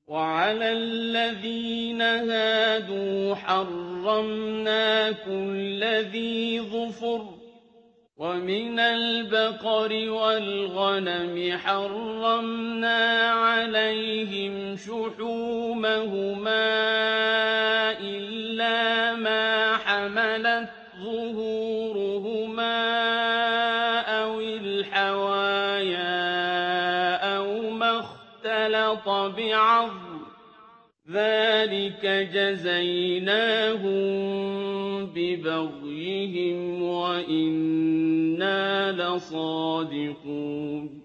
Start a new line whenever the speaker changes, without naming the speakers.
وَعَلَى الَّذِينَ هَادُوا حَرَّمْنَا كُلَّ ذِي ظُفُرٍ ۖ وَمِنَ الْبَقَرِ وَالْغَنَمِ حَرَّمْنَا عَلَيْهِمْ شُحُومَهُمَا إِلَّا مَا حَمَلَتْ ظُهُورُهُمَا أَوِ الْحَوَايَا أَوْ مَا اخْتَلَطَ بِعَظْمٍ ۚ ذَٰلِكَ جَزَيْنَاهُم بِبَغْيِهِمْ وَإِنَّا لَصَادِقُونَ